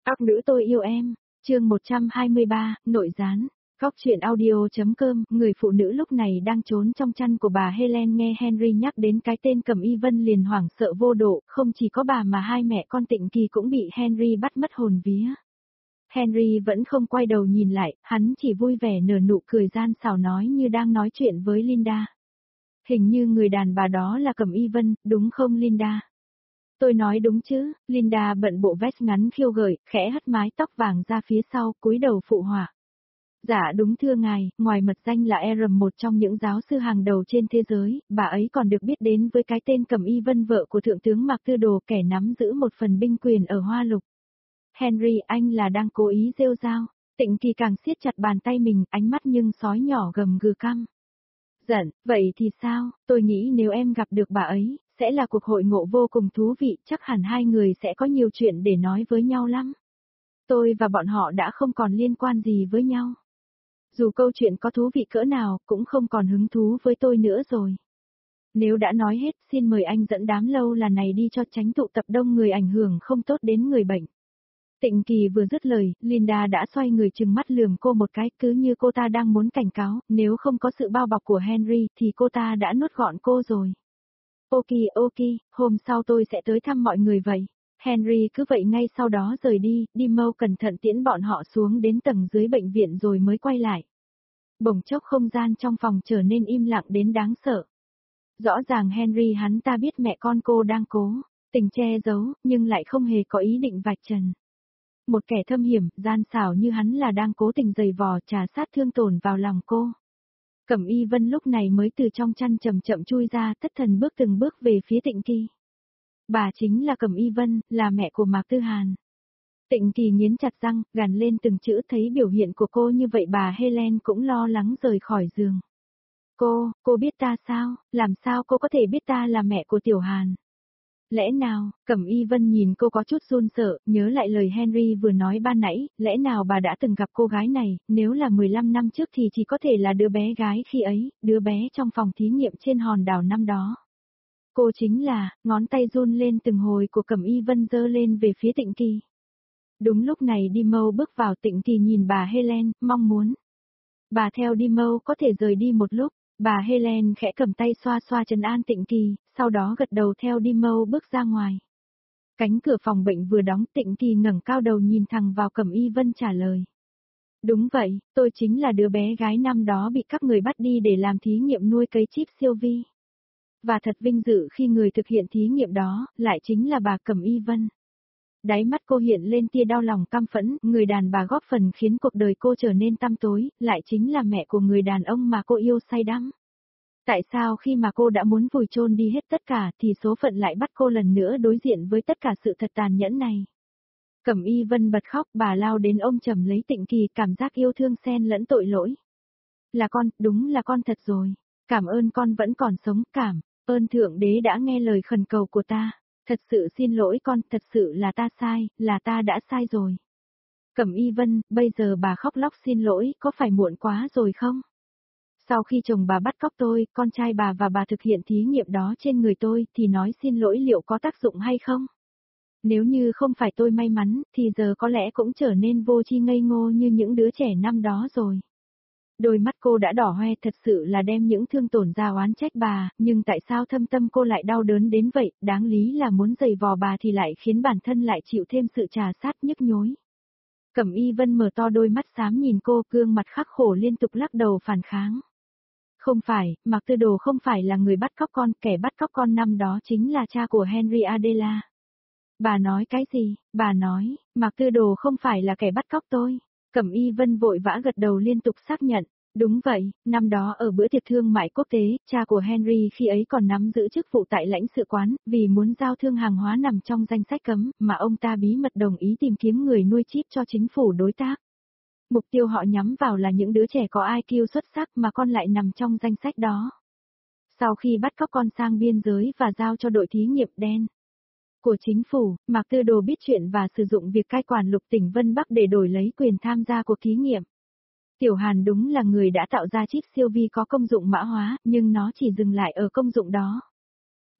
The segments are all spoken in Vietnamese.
Các nữ tôi yêu em, chương 123, nội gián. Góc truyện audio.com, người phụ nữ lúc này đang trốn trong chăn của bà Helen nghe Henry nhắc đến cái tên Cẩm Y Vân liền hoảng sợ vô độ, không chỉ có bà mà hai mẹ con Tịnh Kỳ cũng bị Henry bắt mất hồn vía. Henry vẫn không quay đầu nhìn lại, hắn chỉ vui vẻ nở nụ cười gian xảo nói như đang nói chuyện với Linda. Hình như người đàn bà đó là Cẩm Y Vân, đúng không Linda? Tôi nói đúng chứ, Linda bận bộ vest ngắn khiêu gợi, khẽ hất mái tóc vàng ra phía sau, cúi đầu phụ họa. Dạ đúng thưa ngài, ngoài mật danh là Eram, một trong những giáo sư hàng đầu trên thế giới, bà ấy còn được biết đến với cái tên Cẩm Y Vân, vợ của Thượng tướng Mạc Tư Đồ, kẻ nắm giữ một phần binh quyền ở Hoa Lục. Henry, anh là đang cố ý rêu rao. Tịnh Kỳ càng siết chặt bàn tay mình, ánh mắt nhưng sói nhỏ gầm gừ căm. Giận, vậy thì sao, tôi nghĩ nếu em gặp được bà ấy, sẽ là cuộc hội ngộ vô cùng thú vị, chắc hẳn hai người sẽ có nhiều chuyện để nói với nhau lắm. Tôi và bọn họ đã không còn liên quan gì với nhau. Dù câu chuyện có thú vị cỡ nào, cũng không còn hứng thú với tôi nữa rồi. Nếu đã nói hết, xin mời anh dẫn đám lâu là này đi cho tránh tụ tập đông người ảnh hưởng không tốt đến người bệnh. Tịnh Kỳ vừa dứt lời, Linda đã xoay người trừng mắt lườm cô một cái, cứ như cô ta đang muốn cảnh cáo, nếu không có sự bao bọc của Henry thì cô ta đã nuốt gọn cô rồi. Ok, hôm sau tôi sẽ tới thăm mọi người vậy. Henry cứ vậy ngay sau đó rời đi, Dimo cẩn thận tiễn bọn họ xuống đến tầng dưới bệnh viện rồi mới quay lại. Bỗng chốc không gian trong phòng trở nên im lặng đến đáng sợ. Rõ ràng Henry hắn ta biết mẹ con cô đang cố tình che giấu, nhưng lại không hề có ý định vạch trần. Một kẻ thâm hiểm, gian xảo như hắn là đang cố tình giày vò trà sát thương tổn vào lòng cô. Cẩm Y Vân lúc này mới từ trong chăn chậm chậm chui ra, thất thần bước từng bước về phía Tịnh Kỳ. Bà chính là Cẩm Y Vân, là mẹ của Mạc Tư Hàn. Tịnh Kỳ nghiến chặt răng, gằn lên từng chữ, thấy biểu hiện của cô như vậy bà Helen cũng lo lắng rời khỏi giường. Cô biết ta sao, làm sao cô có thể biết ta là mẹ của Tiểu Hàn? Lẽ nào, Cẩm Y Vân nhìn cô có chút run sợ, nhớ lại lời Henry vừa nói ban nãy, lẽ nào bà đã từng gặp cô gái này, nếu là 15 năm trước thì chỉ có thể là đứa bé gái khi ấy, đứa bé trong phòng thí nghiệm trên hòn đảo năm đó. Cô chính là, ngón tay run lên từng hồi của Cẩm Y Vân giơ lên về phía Tịnh Kỳ. Đúng lúc này Dimo bước vào. Tịnh Kỳ nhìn bà Helen, mong muốn. Bà theo Dimo có thể rời đi một lúc. Bà Helen khẽ cầm tay xoa xoa trấn an Tịnh Kỳ, sau đó gật đầu theo Dimo bước ra ngoài. Cánh cửa phòng bệnh vừa đóng, Tịnh Kỳ ngẩng cao đầu nhìn thẳng vào Cẩm Y Vân trả lời. Đúng vậy, tôi chính là đứa bé gái năm đó bị các người bắt đi để làm thí nghiệm nuôi cấy chip siêu vi. Và thật vinh dự khi người thực hiện thí nghiệm đó, lại chính là bà Cẩm Y Vân. Đáy mắt cô hiện lên tia đau lòng căm phẫn, người đàn bà góp phần khiến cuộc đời cô trở nên tăm tối, lại chính là mẹ của người đàn ông mà cô yêu say đắm. Tại sao khi mà cô đã muốn vùi chôn đi hết tất cả thì số phận lại bắt cô lần nữa đối diện với tất cả sự thật tàn nhẫn này? Cẩm Y Vân bật khóc, bà lao đến ôm chầm lấy Tịnh Kỳ, cảm giác yêu thương xen lẫn tội lỗi. Là con, đúng là con thật rồi. Cảm ơn con vẫn còn sống, cảm ơn Thượng Đế đã nghe lời khẩn cầu của ta. Thật sự xin lỗi con, thật sự là ta sai, là ta đã sai rồi. Cẩm Y Vân, bây giờ bà khóc lóc xin lỗi, có phải muộn quá rồi không? Sau khi chồng bà bắt cóc tôi, con trai bà và bà thực hiện thí nghiệm đó trên người tôi, thì nói xin lỗi liệu có tác dụng hay không? Nếu như không phải tôi may mắn, thì giờ có lẽ cũng trở nên vô tri ngây ngô như những đứa trẻ năm đó rồi. Đôi mắt cô đã đỏ hoe, thật sự là đem những thương tổn ra oán trách bà, nhưng tại sao thâm tâm cô lại đau đớn đến vậy, đáng lý là muốn giày vò bà thì lại khiến bản thân lại chịu thêm sự trà sát nhức nhối. Cẩm Y Vân mở to đôi mắt xám nhìn cô, gương mặt khắc khổ liên tục lắc đầu phản kháng. Không phải, Mạc Tư Đồ không phải là người bắt cóc con, kẻ bắt cóc con năm đó chính là cha của Henry Adela. Bà nói cái gì? Bà nói, Mạc Tư Đồ không phải là kẻ bắt cóc tôi. Cẩm Y Vân vội vã gật đầu liên tục xác nhận. Đúng vậy, năm đó ở bữa tiệc thương mại quốc tế, cha của Henry khi ấy còn nắm giữ chức vụ tại lãnh sự quán, vì muốn giao thương hàng hóa nằm trong danh sách cấm, mà ông ta bí mật đồng ý tìm kiếm người nuôi chip cho chính phủ đối tác. Mục tiêu họ nhắm vào là những đứa trẻ có IQ xuất sắc mà con lại nằm trong danh sách đó. Sau khi bắt cóc con sang biên giới và giao cho đội thí nghiệm đen của chính phủ, Mạc Tư Đồ biết chuyện và sử dụng việc cai quản lục tỉnh Vân Bắc để đổi lấy quyền tham gia cuộc thí nghiệm. Tiểu Hàn đúng là người đã tạo ra chip siêu vi có công dụng mã hóa, nhưng nó chỉ dừng lại ở công dụng đó.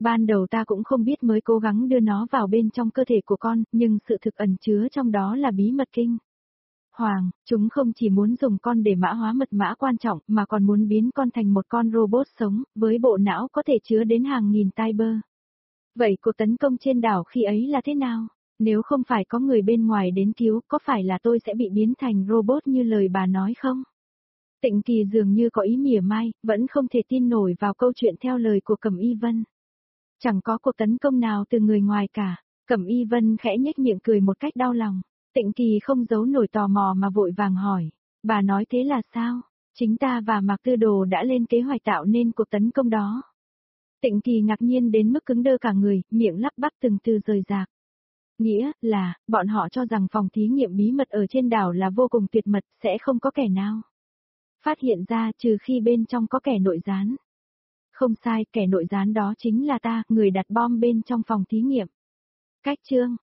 Ban đầu ta cũng không biết mới cố gắng đưa nó vào bên trong cơ thể của con, nhưng sự thực ẩn chứa trong đó là bí mật kinh hoàng, chúng không chỉ muốn dùng con để mã hóa mật mã quan trọng mà còn muốn biến con thành một con robot sống, với bộ não có thể chứa đến hàng nghìn cyber. Vậy cuộc tấn công trên đảo khi ấy là thế nào? Nếu không phải có người bên ngoài đến cứu, có phải là tôi sẽ bị biến thành robot như lời bà nói không? Tịnh Kỳ dường như có ý mỉa mai, vẫn không thể tin nổi vào câu chuyện theo lời của Cẩm Y Vân. Chẳng có cuộc tấn công nào từ người ngoài cả. Cẩm Y Vân khẽ nhếch miệng cười một cách đau lòng. Tịnh Kỳ không giấu nổi tò mò mà vội vàng hỏi. Bà nói thế là sao? Chính ta và Mạc Tư Đồ đã lên kế hoạch tạo nên cuộc tấn công đó. Tịnh Kỳ ngạc nhiên đến mức cứng đơ cả người, miệng lắp bắp từng từ rời rạc. Nghĩa là, bọn họ cho rằng phòng thí nghiệm bí mật ở trên đảo là vô cùng tuyệt mật, sẽ không có kẻ nào phát hiện ra trừ khi bên trong có kẻ nội gián. Không sai, kẻ nội gián đó chính là ta, người đặt bom bên trong phòng thí nghiệm. Cách chương